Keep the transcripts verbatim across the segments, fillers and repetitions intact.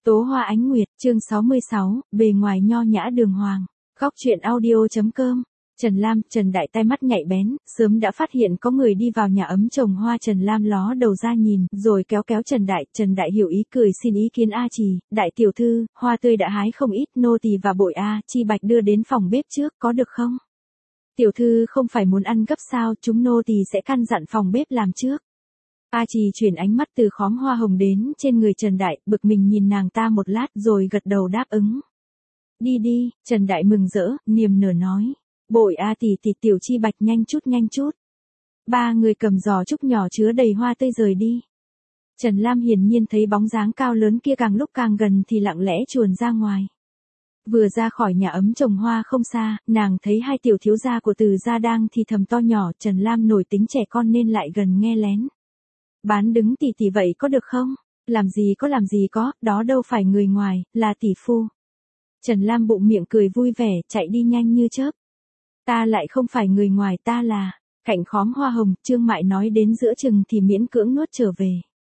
Tố Hoa Ánh Nguyệt, chương sáu mươi sáu, bề ngoài nho nhã đường hoàng. Góc truyện audio.com. Trần Lam, Trần Đại tai mắt nhạy bén, sớm đã phát hiện có người đi vào nhà ấm trồng hoa. Trần Lam ló đầu ra nhìn, rồi kéo kéo Trần Đại. Trần Đại hiểu ý cười xin ý kiến A Trì, đại tiểu thư, hoa tươi đã hái không ít, nô tỳ và bội A, Chi Bạch đưa đến phòng bếp trước, có được không? Tiểu thư không phải muốn ăn gấp sao, chúng nô tỳ sẽ căn dặn phòng bếp làm trước. A Trì chuyển ánh mắt từ khóm hoa hồng đến trên người Trần Đại, bực mình nhìn nàng ta một lát rồi gật đầu đáp ứng. Đi đi, Trần Đại mừng rỡ, niềm nở nói. Bội A tỷ tỷ tiểu Chi Bạch nhanh chút nhanh chút. Ba người cầm giò trúc nhỏ chứa đầy hoa tươi rời đi. Trần Lam hiển nhiên thấy bóng dáng cao lớn kia càng lúc càng gần thì lặng lẽ chuồn ra ngoài. Vừa ra khỏi nhà ấm trồng hoa không xa, nàng thấy hai tiểu thiếu gia của Từ gia đang thì thầm to nhỏ. Trần Lam nổi tính trẻ con nên lại gần nghe lén. Bán đứng tỷ tỷ vậy có được không? Làm gì có làm gì có, đó đâu phải người ngoài, là tỷ phu. Trần Lam bụng miệng cười vui vẻ, chạy đi nhanh như chớp. Ta lại không phải người ngoài, ta là... Cạnh khóm hoa hồng, Trương Mại nói đến giữa chừng thì miễn cưỡng nuốt trở về.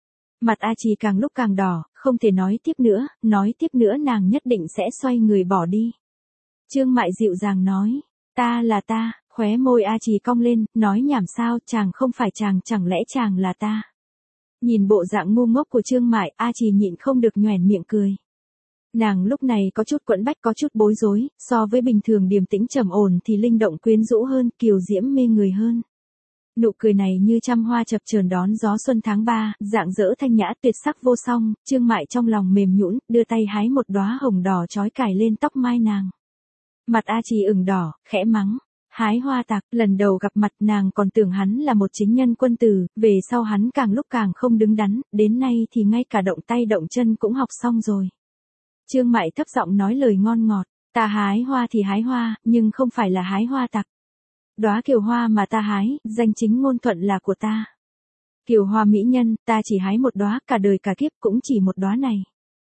Mặt A Trì càng lúc càng đỏ, không thể nói tiếp nữa, nói tiếp nữa nàng nhất định sẽ xoay người bỏ đi. Trương Mại dịu dàng nói, ta là ta, khóe môi A Trì cong lên, nói nhảm sao, chàng không phải chàng, chẳng lẽ chàng là ta. Nhìn bộ dạng ngu ngốc của Trương Mại, A Trì nhịn không được nhoẻn miệng cười. Nàng lúc này có chút quẫn bách, có chút bối rối, so với bình thường điềm tĩnh trầm ổn thì linh động quyến rũ hơn, kiều diễm mê người hơn. Nụ cười này như trăm hoa chập chờn đón gió xuân tháng ba, rạng rỡ thanh nhã tuyệt sắc vô song. Trương Mại trong lòng mềm nhũn, đưa tay hái một đóa hồng đỏ chói cài lên tóc mai nàng. Mặt A Trì ửng đỏ, khẽ mắng. Hái hoa tặc, lần đầu gặp mặt nàng còn tưởng hắn là một chính nhân quân tử, về sau hắn càng lúc càng không đứng đắn, đến nay thì ngay cả động tay động chân cũng học xong rồi. Trương Mại thấp giọng nói lời ngon ngọt, ta hái hoa thì hái hoa, nhưng không phải là hái hoa tặc. Đóa kiều hoa mà ta hái, danh chính ngôn thuận là của ta. Kiều hoa mỹ nhân, ta chỉ hái một đóa, cả đời cả kiếp cũng chỉ một đóa này.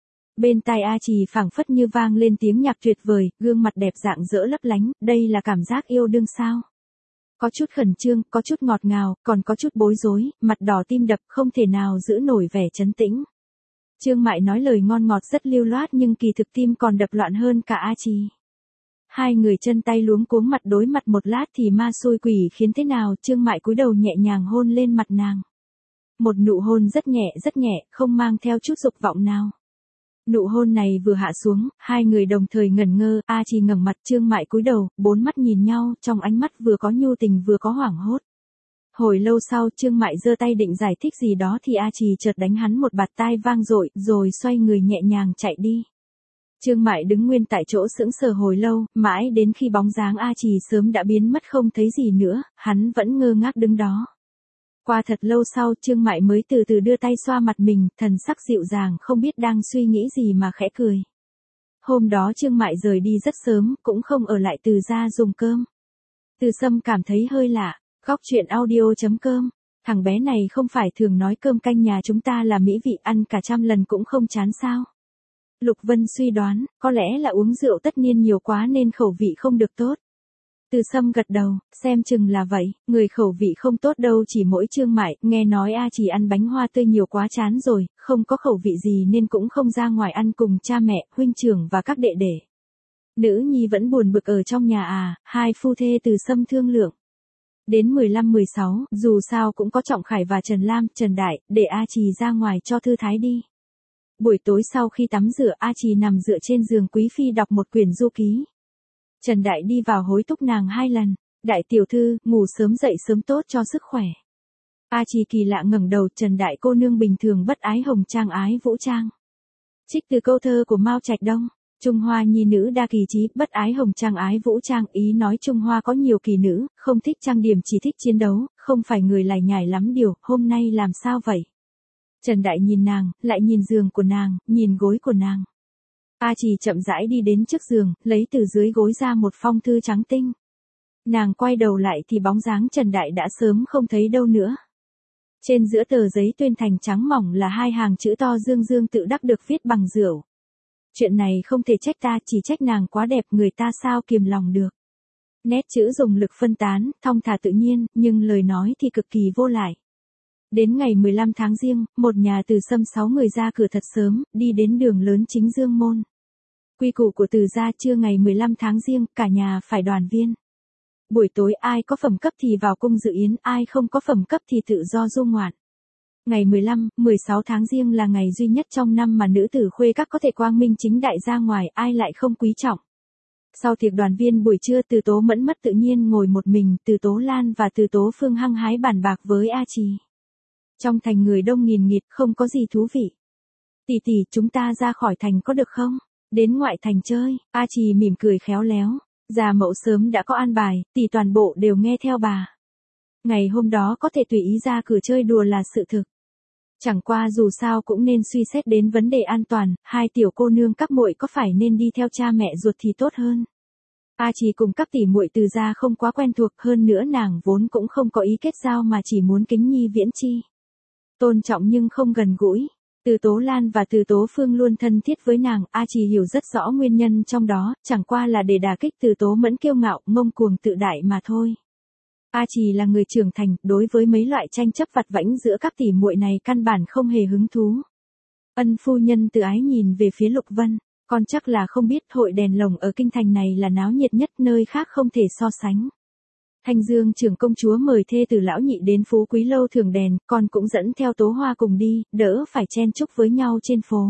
Bên tai A Trì phảng phất như vang lên tiếng nhạc tuyệt vời, gương mặt đẹp rạng rỡ lấp lánh, đây là cảm giác yêu đương sao? Có chút khẩn trương, có chút ngọt ngào, còn có chút bối rối, mặt đỏ tim đập không thể nào giữ nổi vẻ trấn tĩnh. Trương Mại nói lời ngon ngọt rất lưu loát nhưng kỳ thực tim còn đập loạn hơn cả A Trì. Hai người chân tay luống cuống mặt đối mặt một lát thì ma xui quỷ khiến thế nào, Trương Mại cúi đầu nhẹ nhàng hôn lên mặt nàng. Một nụ hôn rất nhẹ rất nhẹ, không mang theo chút dục vọng nào. Nụ hôn này vừa hạ xuống, hai người đồng thời ngẩn ngơ, A Trì ngẩng mặt, Trương Mại cúi đầu, bốn mắt nhìn nhau, trong ánh mắt vừa có nhu tình vừa có hoảng hốt. Hồi lâu sau, Trương Mại giơ tay định giải thích gì đó thì A Trì chợt đánh hắn một bạt tai vang dội, rồi xoay người nhẹ nhàng chạy đi. Trương Mại đứng nguyên tại chỗ sững sờ hồi lâu, mãi đến khi bóng dáng A Trì sớm đã biến mất không thấy gì nữa, hắn vẫn ngơ ngác đứng đó. Qua thật lâu sau, Trương Mại mới từ từ đưa tay xoa mặt mình, thần sắc dịu dàng không biết đang suy nghĩ gì mà khẽ cười. Hôm đó Trương Mại rời đi rất sớm, cũng không ở lại Từ gia dùng cơm. Từ Sâm cảm thấy hơi lạ. Góc truyện audio.com. Thằng bé này không phải thường nói cơm canh nhà chúng ta là mỹ vị, ăn cả trăm lần cũng không chán sao? Lục Vân suy đoán, có lẽ là uống rượu tất niên nhiều quá nên khẩu vị không được tốt. Từ Sâm gật đầu, xem chừng là vậy, người khẩu vị không tốt đâu chỉ mỗi Trương Mại, nghe nói A Trì ăn bánh hoa tươi nhiều quá chán rồi, không có khẩu vị gì nên cũng không ra ngoài ăn cùng cha mẹ, huynh trưởng và các đệ đệ. Nữ nhi vẫn buồn bực ở trong nhà à, hai phu thê Từ Sâm thương lượng. Đến mười lăm mười sáu, dù sao cũng có Trọng Khải và Trần Lam, Trần Đại, để A Trì ra ngoài cho thư thái đi. Buổi tối sau khi tắm rửa, A Trì nằm dựa trên giường Quý Phi đọc một quyển du ký. Trần Đại đi vào hối thúc nàng hai lần, đại tiểu thư, ngủ sớm dậy sớm tốt cho sức khỏe. A Trì kỳ lạ ngẩng đầu, Trần Đại cô nương bình thường bất ái hồng trang ái vũ trang. Trích từ câu thơ của Mao Trạch Đông. Trung Hoa nhi nữ đa kỳ trí, bất ái hồng trang ái vũ trang, ý nói Trung Hoa có nhiều kỳ nữ, không thích trang điểm chỉ thích chiến đấu, không phải người lải nhải lắm điều, hôm nay làm sao vậy? Trần Đại nhìn nàng, lại nhìn giường của nàng, nhìn gối của nàng. A Trì chậm rãi đi đến trước giường, lấy từ dưới gối ra một phong thư trắng tinh. Nàng quay đầu lại thì bóng dáng Trần Đại đã sớm không thấy đâu nữa. Trên giữa tờ giấy tuyên thành trắng mỏng là hai hàng chữ to dương dương tự đắc được viết bằng rượu. Chuyện này không thể trách ta, chỉ trách nàng quá đẹp, người ta sao kiềm lòng được. Nét chữ dùng lực phân tán, thong thả tự nhiên, nhưng lời nói thì cực kỳ vô lại. Đến ngày mười lăm tháng Giêng, một nhà Từ Sâm sáu người ra cửa thật sớm, đi đến đường lớn chính Dương môn. Quy củ của Từ gia trưa ngày mười lăm tháng Giêng, cả nhà phải đoàn viên. Buổi tối ai có phẩm cấp thì vào cung dự yến, ai không có phẩm cấp thì tự do du ngoạn. Ngày mười lăm, mười sáu tháng Giêng là ngày duy nhất trong năm mà nữ tử khuê các có thể quang minh chính đại ra ngoài, ai lại không quý trọng. Sau tiệc đoàn viên buổi trưa, Từ Tố Mẫn mất tự nhiên ngồi một mình, Từ Tố Lan và Từ Tố Phương hăng hái bàn bạc với A Trì. Trong thành người đông nghìn nghịt, không có gì thú vị. Tỷ tỷ, chúng ta ra khỏi thành có được không? Đến ngoại thành chơi. A Trì mỉm cười khéo léo. Già mẫu sớm đã có an bài, tỷ toàn bộ đều nghe theo bà. Ngày hôm đó có thể tùy ý ra cửa chơi đùa là sự thực. Chẳng qua dù sao cũng nên suy xét đến vấn đề an toàn, hai tiểu cô nương các muội có phải nên đi theo cha mẹ ruột thì tốt hơn. A Trì cùng các tỷ muội Từ gia không quá quen thuộc, hơn nữa nàng vốn cũng không có ý kết giao mà chỉ muốn kính nhi viễn chi. Tôn trọng nhưng không gần gũi. Từ Tố Lan và Từ Tố Phương luôn thân thiết với nàng, A Trì hiểu rất rõ nguyên nhân trong đó, chẳng qua là để đả kích Từ Tố Mẫn kiêu ngạo, ngông cuồng tự đại mà thôi. A Trì là người trưởng thành, đối với mấy loại tranh chấp vặt vãnh giữa các tỷ muội này căn bản không hề hứng thú. Ân phu nhân từ ái nhìn về phía Lục Vân, con chắc là không biết hội đèn lồng ở kinh thành này là náo nhiệt nhất, nơi khác không thể so sánh. Thanh Dương trưởng công chúa mời thê tử lão nhị đến Phú Quý lâu thưởng đèn, con cũng dẫn theo Tố Hoa cùng đi, đỡ phải chen chúc với nhau trên phố.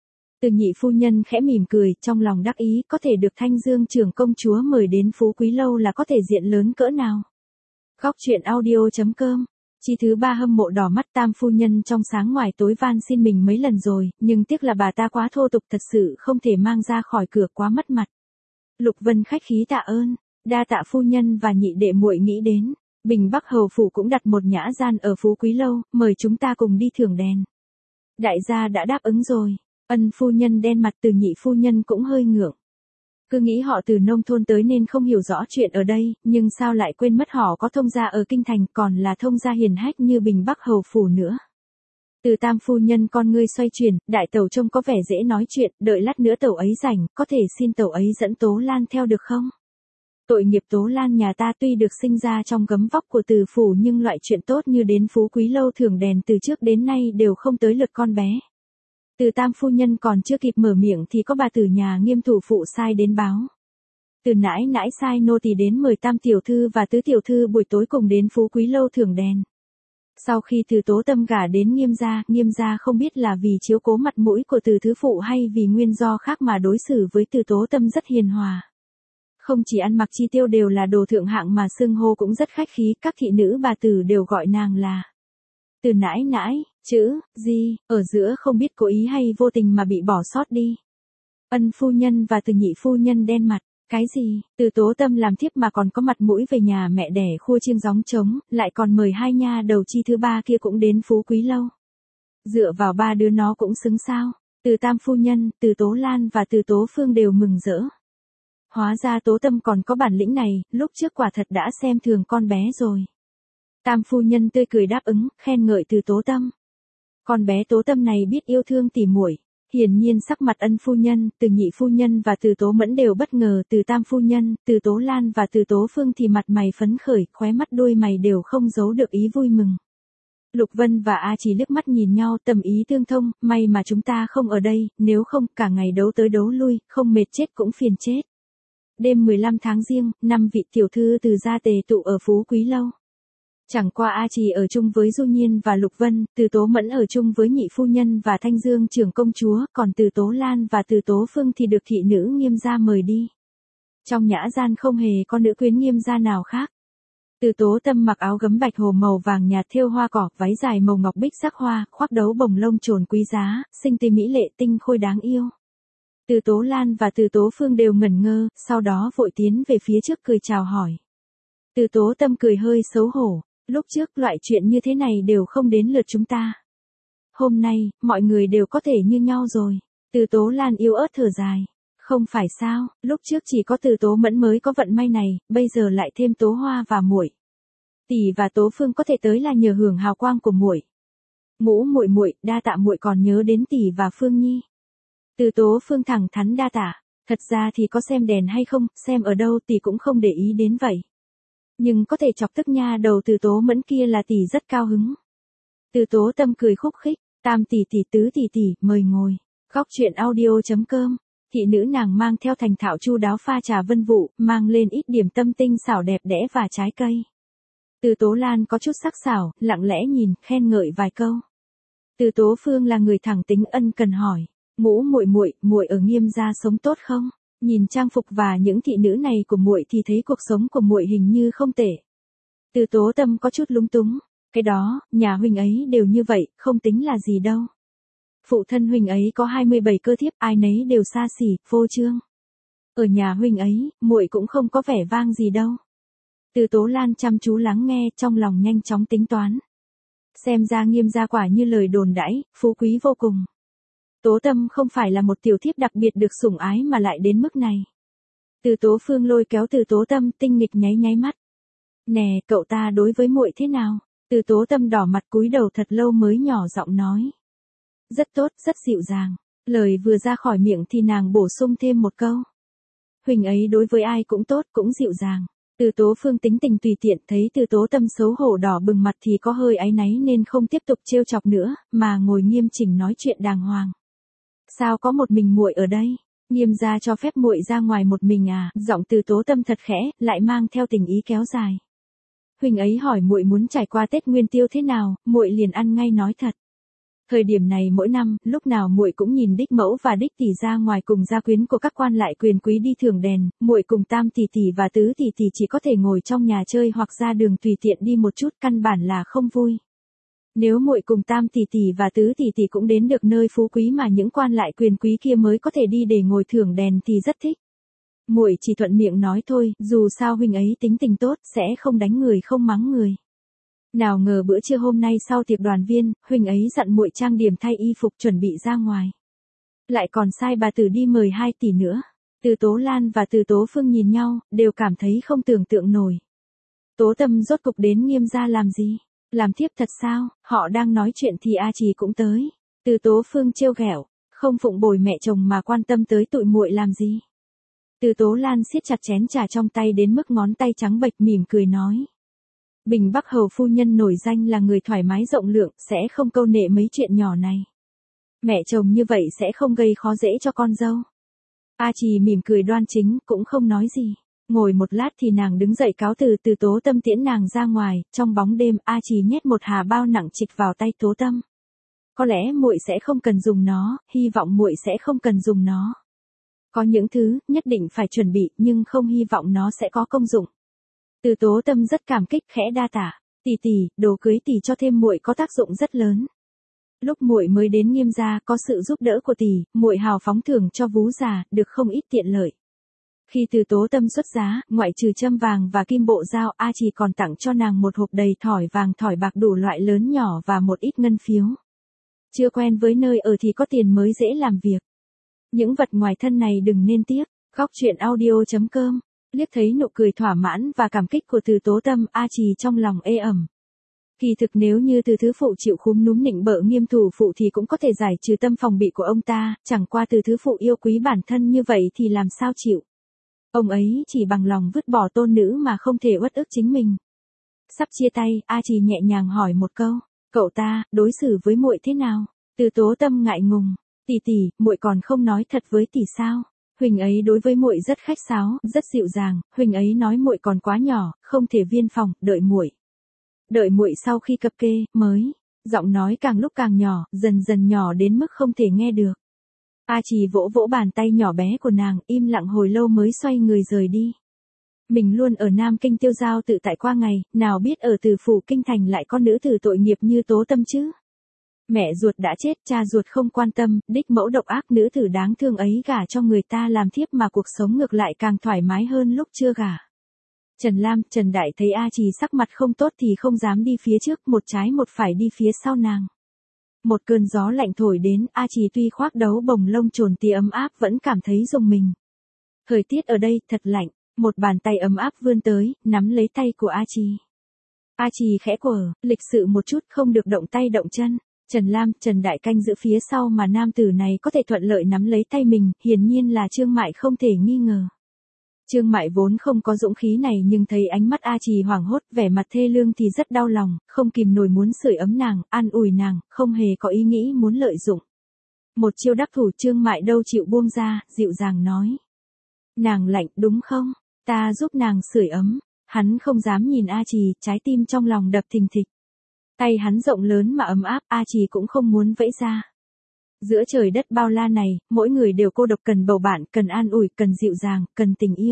Từ nhị phu nhân khẽ mỉm cười, trong lòng đắc ý, có thể được Thanh Dương trưởng công chúa mời đến Phú Quý lâu là có thể diện lớn cỡ nào. Góc truyện audio chấm com. Chi thứ ba hâm mộ đỏ mắt tam phu nhân trong sáng ngoài tối van xin mình mấy lần rồi, nhưng tiếc là bà ta quá thô tục, thật sự không thể mang ra khỏi cửa, quá mất mặt. Lục Vân khách khí tạ ơn, đa tạ phu nhân và nhị đệ muội nghĩ đến. Bình Bắc hầu phủ cũng đặt một nhã gian ở Phú Quý lâu, mời chúng ta cùng đi thưởng đèn. Đại gia đã đáp ứng rồi. Ân phu nhân đen mặt, Từ nhị phu nhân cũng hơi ngượng. Cứ nghĩ họ từ nông thôn tới nên không hiểu rõ chuyện ở đây, nhưng sao lại quên mất họ có thông gia ở kinh thành, còn là thông gia hiền hách như Bình Bắc hầu phủ nữa. Từ tam phu nhân con ngươi xoay chuyển, đại tẩu trông có vẻ dễ nói chuyện, đợi lát nữa tẩu ấy rảnh, có thể xin tẩu ấy dẫn Tố Lan theo được không? Tội nghiệp Tố Lan nhà ta tuy được sinh ra trong gấm vóc của Từ phủ nhưng loại chuyện tốt như đến Phú Quý lâu thưởng đèn từ trước đến nay đều không tới lượt con bé. Từ tam phu nhân còn chưa kịp mở miệng thì có bà tử nhà Nghiêm thủ phụ sai đến báo. Từ nãi nãi sai nô tỳ đến mời tam tiểu thư và tứ tiểu thư buổi tối cùng đến Phú Quý lâu thưởng đèn. Sau khi Từ Tố Tâm gả đến Nghiêm gia, Nghiêm gia không biết là vì chiếu cố mặt mũi của Từ thứ phụ hay vì nguyên do khác mà đối xử với Từ Tố Tâm rất hiền hòa. Không chỉ ăn mặc chi tiêu đều là đồ thượng hạng mà xưng hô cũng rất khách khí, các thị nữ bà tử đều gọi nàng là Từ nãi nãi, chữ, gì, ở giữa không biết cố ý hay vô tình mà bị bỏ sót đi. Ân phu nhân và Từ nhị phu nhân đen mặt, cái gì, Từ Tố Tâm làm thiếp mà còn có mặt mũi về nhà mẹ đẻ khua chiêng gióng trống, lại còn mời hai nha đầu chi thứ ba kia cũng đến Phú Quý lâu. Dựa vào ba đứa nó cũng xứng sao. Từ tam phu nhân, Từ Tố Lan và Từ Tố Phương đều mừng rỡ. Hóa ra Tố Tâm còn có bản lĩnh này, lúc trước quả thật đã xem thường con bé rồi. Tam phu nhân tươi cười đáp ứng, khen ngợi Từ Tố Tâm. Con bé Tố Tâm này biết yêu thương tỉ muội. Hiển nhiên sắc mặt Ân phu nhân, Từ nhị phu nhân và Từ Tố Mẫn đều bất ngờ, Từ tam phu nhân, Từ Tố Lan và Từ Tố Phương thì mặt mày phấn khởi, khóe mắt đuôi mày đều không giấu được ý vui mừng. Lục Vân và A Trì liếc mắt nhìn nhau, tầm ý tương thông, may mà chúng ta không ở đây, nếu không cả ngày đấu tới đấu lui, không mệt chết cũng phiền chết. Đêm mười lăm tháng Giêng, năm vị tiểu thư Từ gia tề tụ ở Phú Quý lâu. Chẳng qua A Trì ở chung với Du Nhiên và Lục Vân, Từ Tố Mẫn ở chung với nhị phu nhân và Thanh Dương trưởng công chúa, còn Từ Tố Lan và Từ Tố Phương thì được thị nữ Nghiêm gia mời đi. Trong nhã gian không hề có nữ quyến Nghiêm gia nào khác. Từ Tố Tâm mặc áo gấm bạch hồ màu vàng nhạt thêu hoa cỏ, váy dài màu ngọc bích sắc hoa, khoác đấu bồng lông trồn quý giá, xinh tươi mỹ lệ tinh khôi đáng yêu. Từ Tố Lan và Từ Tố Phương đều ngẩn ngơ, sau đó vội tiến về phía trước cười chào hỏi. Từ Tố Tâm cười hơi xấu hổ. Lúc trước loại chuyện như thế này đều không đến lượt chúng ta. Hôm nay, mọi người đều có thể như nhau rồi. Từ Tố Lan yếu ớt thở dài. Không phải sao, lúc trước chỉ có Từ Tố Mẫn mới có vận may này, bây giờ lại thêm Tố Hoa và muội. Tỷ và Tố Phương có thể tới là nhờ hưởng hào quang của muội. Ngũ muội muội, đa tạ muội còn nhớ đến tỷ và Phương Nhi. Từ Tố Phương thẳng thắn đa tạ, thật ra thì có xem đèn hay không, xem ở đâu tỷ cũng không để ý đến vậy. Nhưng có thể chọc tức nha đầu Từ Tố Mẫn kia là tỷ rất cao hứng. Từ Tố Tâm cười khúc khích, Tam tỷ tỷ tứ tỷ tỷ, mời ngồi. Góc truyện audio.com. Thị nữ nàng mang theo thành thạo chu đáo pha trà vân vụ, mang lên ít điểm tâm tinh xảo đẹp đẽ và trái cây. Từ Tố Lan có chút sắc sảo, lặng lẽ nhìn, khen ngợi vài câu. Từ Tố Phương là người thẳng tính ân cần hỏi, Ngũ muội muội, muội ở Nghiêm gia sống tốt không? Nhìn trang phục và những thị nữ này của muội thì thấy cuộc sống của muội hình như không tệ. Từ Tố Tâm có chút lúng túng, cái đó, nhà huynh ấy đều như vậy, không tính là gì đâu. Phụ thân huynh ấy có hai mươi bảy cơ thiếp, ai nấy đều xa xỉ, phô trương. Ở nhà huynh ấy, muội cũng không có vẻ vang gì đâu. Từ Tố Lan chăm chú lắng nghe, trong lòng nhanh chóng tính toán. Xem ra Nghiêm gia quả như lời đồn đãi, phú quý vô cùng. Tố Tâm không phải là một tiểu thiếp đặc biệt được sủng ái mà lại đến mức này. Từ Tố Phương lôi kéo Từ Tố Tâm, tinh nghịch nháy nháy mắt. Nè, cậu ta đối với muội thế nào? Từ Tố Tâm đỏ mặt cúi đầu thật lâu mới nhỏ giọng nói. Rất tốt, rất dịu dàng. Lời vừa ra khỏi miệng thì nàng bổ sung thêm một câu. Huynh ấy đối với ai cũng tốt, cũng dịu dàng. Từ Tố Phương tính tình tùy tiện, thấy Từ Tố Tâm xấu hổ đỏ bừng mặt thì có hơi áy náy nên không tiếp tục trêu chọc nữa, mà ngồi nghiêm chỉnh nói chuyện đàng hoàng. Sao có một mình muội ở đây? Nghiêm gia cho phép muội ra ngoài một mình à? Giọng Từ Tố Tâm thật khẽ, lại mang theo tình ý kéo dài. Huynh ấy hỏi muội muốn trải qua Tết Nguyên Tiêu thế nào, muội liền ăn ngay nói thật. Thời điểm này mỗi năm, lúc nào muội cũng nhìn đích mẫu và đích tỷ ra ngoài cùng gia quyến của các quan lại quyền quý đi thưởng đèn, muội cùng Tam tỷ tỷ và Tứ tỷ tỷ chỉ có thể ngồi trong nhà chơi hoặc ra đường tùy tiện đi một chút, căn bản là không vui. Nếu muội cùng Tam tỷ tỷ và Tứ tỷ tỷ cũng đến được nơi phú quý mà những quan lại quyền quý kia mới có thể đi để ngồi thưởng đèn thì rất thích. Muội chỉ thuận miệng nói thôi, dù sao huynh ấy tính tình tốt, sẽ không đánh người không mắng người. Nào ngờ bữa trưa hôm nay sau tiệc đoàn viên, huynh ấy dặn muội trang điểm thay y phục chuẩn bị ra ngoài. Lại còn sai bà Từ đi mời hai tỷ nữa. Từ Tố Lan và Từ Tố Phương nhìn nhau, đều cảm thấy không tưởng tượng nổi. Tố Tâm rốt cục đến Nghiêm gia làm gì? Làm thiếp thật sao? Họ đang nói chuyện thì A Trì cũng tới. Từ Tố Phương trêu ghẹo, không phụng bồi mẹ chồng mà quan tâm tới tụi muội làm gì? Từ Tố Lan siết chặt chén trà trong tay đến mức ngón tay trắng bệch, mỉm cười nói. Bình Bắc Hầu phu nhân nổi danh là người thoải mái rộng lượng, sẽ không câu nệ mấy chuyện nhỏ này. Mẹ chồng như vậy sẽ không gây khó dễ cho con dâu. A Trì mỉm cười đoan chính, cũng không nói gì. Ngồi một lát thì nàng đứng dậy cáo từ. Từ Tố Tâm tiễn nàng ra ngoài, trong bóng đêm A Trì nhét một hà bao nặng trịch vào tay Tố Tâm. Có lẽ muội sẽ không cần dùng nó, hy vọng muội sẽ không cần dùng nó. Có những thứ, nhất định phải chuẩn bị, nhưng không hy vọng nó sẽ có công dụng. Từ Tố Tâm rất cảm kích, khẽ đa tạ. Tỷ tỷ, đồ cưới tỷ cho thêm muội có tác dụng rất lớn. Lúc muội mới đến Nghiêm gia, có sự giúp đỡ của tỷ, muội hào phóng thưởng cho vú già, được không ít tiện lợi. Khi Từ Tố Tâm xuất giá, ngoại trừ châm vàng và kim bộ dao, A Trì còn tặng cho nàng một hộp đầy thỏi vàng thỏi bạc đủ loại lớn nhỏ và một ít ngân phiếu. Chưa quen với nơi ở thì có tiền mới dễ làm việc. Những vật ngoài thân này đừng nên tiếc. Góc truyện audio.com. Liếc thấy nụ cười thỏa mãn và cảm kích của Từ Tố Tâm, A Trì trong lòng ê ẩm. Kỳ thực nếu như Từ Thứ Phụ chịu khúm núm nịnh bợ Nghiêm thủ phụ thì cũng có thể giải trừ tâm phòng bị của ông ta, chẳng qua Từ Thứ Phụ yêu quý bản thân như vậy thì làm sao chịu. Ông ấy chỉ bằng lòng vứt bỏ tôn nữ mà không thể uất ức chính mình. Sắp chia tay, A Trì nhẹ nhàng hỏi một câu, cậu ta đối xử với muội thế nào? Từ Tố Tâm ngại ngùng, tỷ tỷ, muội còn không nói thật với tỷ sao? Huynh ấy đối với muội rất khách sáo, rất dịu dàng, huynh ấy nói muội còn quá nhỏ, không thể viên phòng, đợi muội. Đợi muội sau khi cập kê, mới. Giọng nói càng lúc càng nhỏ, dần dần nhỏ đến mức không thể nghe được. A Trì vỗ vỗ bàn tay nhỏ bé của nàng, im lặng hồi lâu mới xoay người rời đi. Mình luôn ở Nam Kinh tiêu dao tự tại qua ngày, nào biết ở Từ Phủ Kinh Thành lại có nữ tử tội nghiệp như Tố Tâm chứ. Mẹ ruột đã chết, cha ruột không quan tâm, đích mẫu độc ác nữ tử đáng thương ấy gả cho người ta làm thiếp mà cuộc sống ngược lại càng thoải mái hơn lúc chưa gả. Trần Lam, Trần Đại thấy A Trì sắc mặt không tốt thì không dám đi phía trước, một trái một phải đi phía sau nàng. Một cơn gió lạnh thổi đến, A Trì tuy khoác đấu bồng lông trồn tí ấm áp vẫn cảm thấy rùng mình. Thời tiết ở đây thật lạnh, một bàn tay ấm áp vươn tới, nắm lấy tay của A Trì. A Trì khẽ quở, lịch sự một chút, không được động tay động chân. Trần Lam, Trần Đại canh giữ phía sau mà nam tử này có thể thuận lợi nắm lấy tay mình, hiển nhiên là Trương Mại không thể nghi ngờ. Trương Mại vốn không có dũng khí này nhưng thấy ánh mắt A Trì hoảng hốt, vẻ mặt thê lương thì rất đau lòng, không kìm nổi muốn sưởi ấm nàng, an ủi nàng, không hề có ý nghĩ muốn lợi dụng. Một chiêu đắc thủ Trương Mại đâu chịu buông ra, dịu dàng nói. Nàng lạnh đúng không? Ta giúp nàng sưởi ấm. Hắn không dám nhìn A Trì, trái tim trong lòng đập thình thịch. Tay hắn rộng lớn mà ấm áp, A Trì cũng không muốn vẫy ra. Giữa trời đất bao la này, mỗi người đều cô độc cần bầu bạn, cần an ủi, cần dịu dàng, cần tình yêu.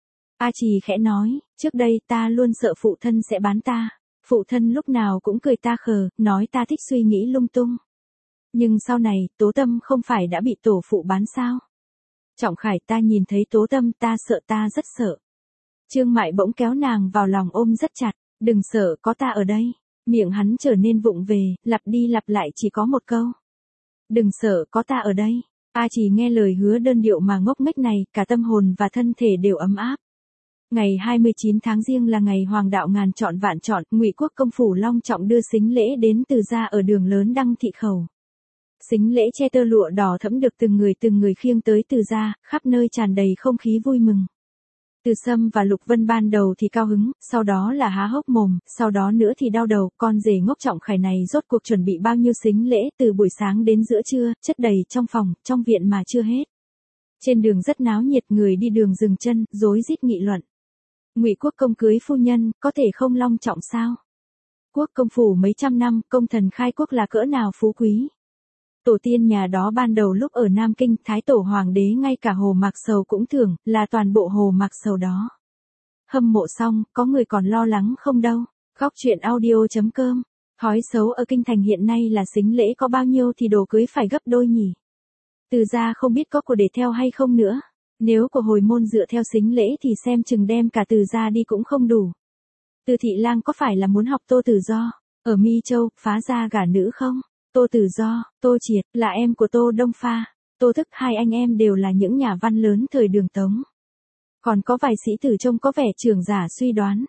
A Trì khẽ nói, trước đây ta luôn sợ phụ thân sẽ bán ta. Phụ thân lúc nào cũng cười ta khờ, nói ta thích suy nghĩ lung tung. Nhưng sau này, Tố Tâm không phải đã bị tổ phụ bán sao? Trọng Khải, ta nhìn thấy Tố Tâm ta sợ, ta rất sợ. Trương Mại bỗng kéo nàng vào lòng ôm rất chặt, đừng sợ, có ta ở đây. Miệng hắn trở nên vụng về, lặp đi lặp lại chỉ có một câu. Đừng sợ, có ta ở đây. A Trì nghe lời hứa đơn điệu mà ngốc nghếch này, cả tâm hồn và thân thể đều ấm áp. Ngày hai mươi chín tháng Giêng là ngày hoàng đạo ngàn chọn vạn chọn, Ngụy Quốc công phủ long trọng đưa sính lễ đến Từ gia ở đường lớn Đăng Thị Khẩu. Sính lễ che tơ lụa đỏ thẫm được từng người từng người khiêng tới Từ gia, khắp nơi tràn đầy không khí vui mừng. Từ Sâm và Lục Vân ban đầu thì cao hứng, sau đó là há hốc mồm, sau đó nữa thì đau đầu, con rể ngốc Trọng Khải này rốt cuộc chuẩn bị bao nhiêu sính lễ từ buổi sáng đến giữa trưa, chất đầy trong phòng, trong viện mà chưa hết. Trên đường rất náo nhiệt, người đi đường dừng chân, rối rít nghị luận. Ngụy Quốc công cưới phu nhân, có thể không long trọng sao? Quốc công phủ mấy trăm năm, công thần khai quốc là cỡ nào phú quý. Tổ tiên nhà đó ban đầu lúc ở Nam Kinh, Thái Tổ Hoàng đế ngay cả Hồ Mạc Sầu cũng thưởng, là toàn bộ Hồ Mạc Sầu đó. Hâm mộ xong, có người còn lo lắng không đâu. Góc truyện audio chấm com. Thói xấu ở kinh thành hiện nay là sính lễ có bao nhiêu thì đồ cưới phải gấp đôi nhỉ. Từ gia không biết có của để theo hay không nữa. Nếu của hồi môn dựa theo sính lễ thì xem chừng đem cả Từ gia đi cũng không đủ. Từ thị lang có phải là muốn học Tô Tử Do, ở Mi Châu, phá gia gả nữ không? Tô Tử Do, Tô Triệt, là em của Tô Đông Pha, Tô Thức, hai anh em đều là những nhà văn lớn thời Đường Tống. Còn có vài sĩ tử trông có vẻ trưởng giả suy đoán.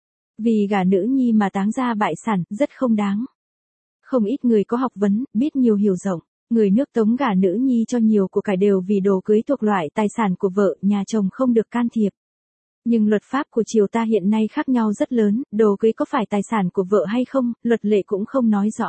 Vì gả nữ nhi mà táng gia bại sản, rất không đáng. Không ít người có học vấn, biết nhiều hiểu rộng. Người nước Tống gả nữ nhi cho nhiều của cải đều vì đồ cưới thuộc loại tài sản của vợ, nhà chồng không được can thiệp. Nhưng luật pháp của triều ta hiện nay khác nhau rất lớn, đồ cưới có phải tài sản của vợ hay không, luật lệ cũng không nói rõ.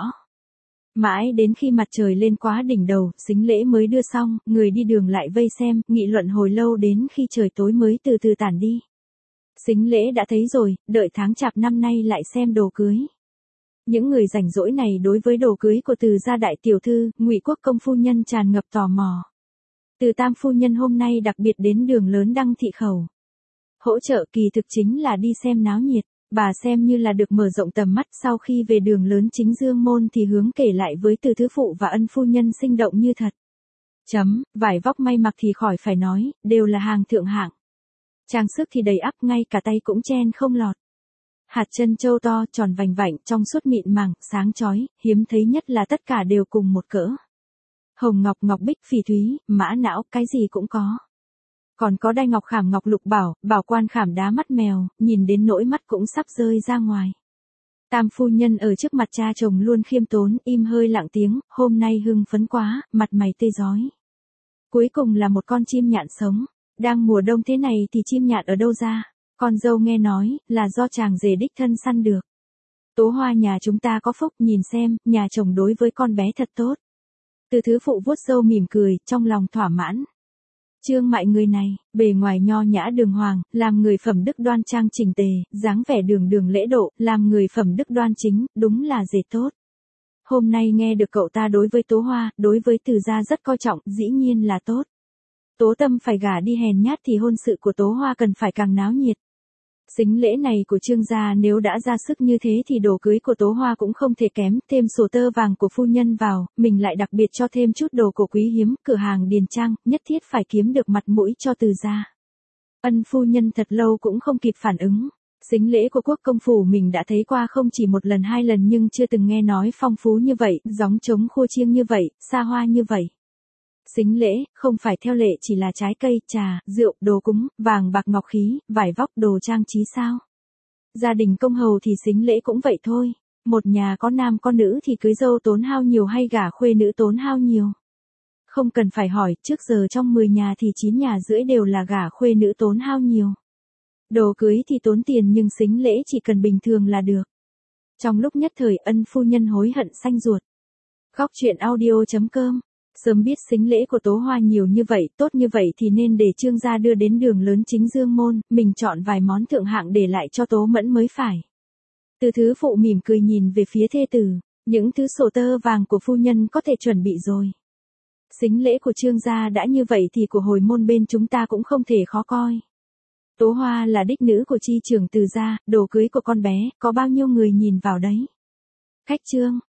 Mãi đến khi mặt trời lên quá đỉnh đầu, sính lễ mới đưa xong, người đi đường lại vây xem, nghị luận hồi lâu đến khi trời tối mới từ từ tản đi. Sính lễ đã thấy rồi, đợi tháng chạp năm nay lại xem đồ cưới. Những người rảnh rỗi này đối với đồ cưới của Từ gia đại tiểu thư, Ngụy Quốc công phu nhân tràn ngập tò mò. Từ Tam phu nhân hôm nay đặc biệt đến đường lớn Đăng Thị Khẩu. Hỗ trợ kỳ thực chính là đi xem náo nhiệt. Bà xem như là được mở rộng tầm mắt, sau khi về đường lớn chính Dương môn thì hướng kể lại với Từ thứ phụ và Ân phu nhân sinh động như thật. Chấm, vải vóc may mặc thì khỏi phải nói, đều là hàng thượng hạng. Trang sức thì đầy ắp, ngay cả tay cũng chen không lọt. Hạt chân châu to, tròn vành vạnh, trong suốt mịn màng, sáng chói, hiếm thấy nhất là tất cả đều cùng một cỡ. Hồng ngọc, ngọc bích, phỉ thúy, mã não, cái gì cũng có. Còn có đai ngọc khảm ngọc lục bảo, bảo quan khảm đá mắt mèo, nhìn đến nỗi mắt cũng sắp rơi ra ngoài. Tam phu nhân ở trước mặt cha chồng luôn khiêm tốn, im hơi lặng tiếng, hôm nay hưng phấn quá, mặt mày tươi rói. Cuối cùng là một con chim nhạn sống, đang mùa đông thế này thì chim nhạn ở đâu ra, con dâu nghe nói, là do chàng rể đích thân săn được. Tố Hoa nhà chúng ta có phúc, nhìn xem, nhà chồng đối với con bé thật tốt. Từ thứ phụ vuốt râu mỉm cười, trong lòng thỏa mãn. Trương Mại người này, bề ngoài nho nhã đường hoàng, làm người phẩm đức đoan trang chỉnh tề, dáng vẻ đường đường lễ độ, làm người phẩm đức đoan chính, đúng là rể tốt. Hôm nay nghe được cậu ta đối với Tố Hoa, đối với Từ gia rất coi trọng, dĩ nhiên là tốt. Tố Tâm phải gả đi hèn nhát thì hôn sự của Tố Hoa cần phải càng náo nhiệt. Sính lễ này của Trương gia nếu đã ra sức như thế thì đồ cưới của Tố Hoa cũng không thể kém, thêm sổ tơ vàng của phu nhân vào, mình lại đặc biệt cho thêm chút đồ cổ quý hiếm, cửa hàng điền trang, nhất thiết phải kiếm được mặt mũi cho Từ gia. Ân phu nhân thật lâu cũng không kịp phản ứng. Sính lễ của quốc công phủ mình đã thấy qua không chỉ một lần hai lần nhưng chưa từng nghe nói phong phú như vậy, gióng trống khua chiêng như vậy, xa hoa như vậy. Sính lễ, không phải theo lệ chỉ là trái cây, trà, rượu, đồ cúng, vàng bạc ngọc khí, vải vóc, đồ trang trí sao? Gia đình công hầu thì sính lễ cũng vậy thôi. Một nhà có nam có nữ thì cưới dâu tốn hao nhiều hay gả khuê nữ tốn hao nhiều? không cần phải hỏi, trước giờ trong mười nhà thì chín nhà rưỡi đều là gả khuê nữ tốn hao nhiều. Đồ cưới thì tốn tiền nhưng sính lễ chỉ cần bình thường là được. Trong lúc nhất thời ân phu nhân hối hận xanh ruột. Góc truyện audio chấm com. Sớm biết sính lễ của Tố Hoa nhiều như vậy, tốt như vậy thì nên để Trương gia đưa đến đường lớn chính dương môn, mình chọn vài món thượng hạng để lại cho Tố Mẫn mới phải. Từ Thứ Phụ mỉm cười nhìn về phía thê tử, những thứ sổ tơ vàng của phu nhân có thể chuẩn bị rồi. Sính lễ của Trương gia đã như vậy thì của hồi môn bên chúng ta cũng không thể khó coi. Tố Hoa là đích nữ của chi trưởng từ gia, đồ cưới của con bé, có bao nhiêu người nhìn vào đấy. Khách Trương,